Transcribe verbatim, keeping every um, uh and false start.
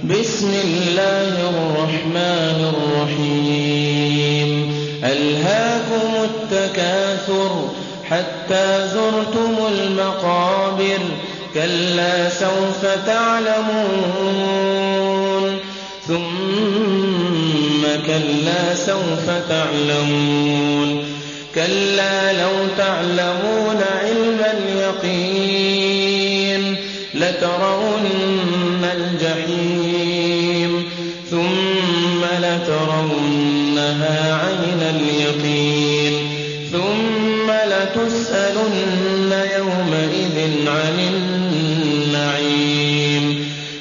بسم الله الرحمن الرحيم ألهاكم التكاثر حتى زرتم المقابر كلا سوف تعلمون ثم كلا سوف تعلمون كلا لو تعلمون علم اليقين لترون الجحيم ثم لترونها عين اليقين ثم لتسألن يومئذ عن النعيم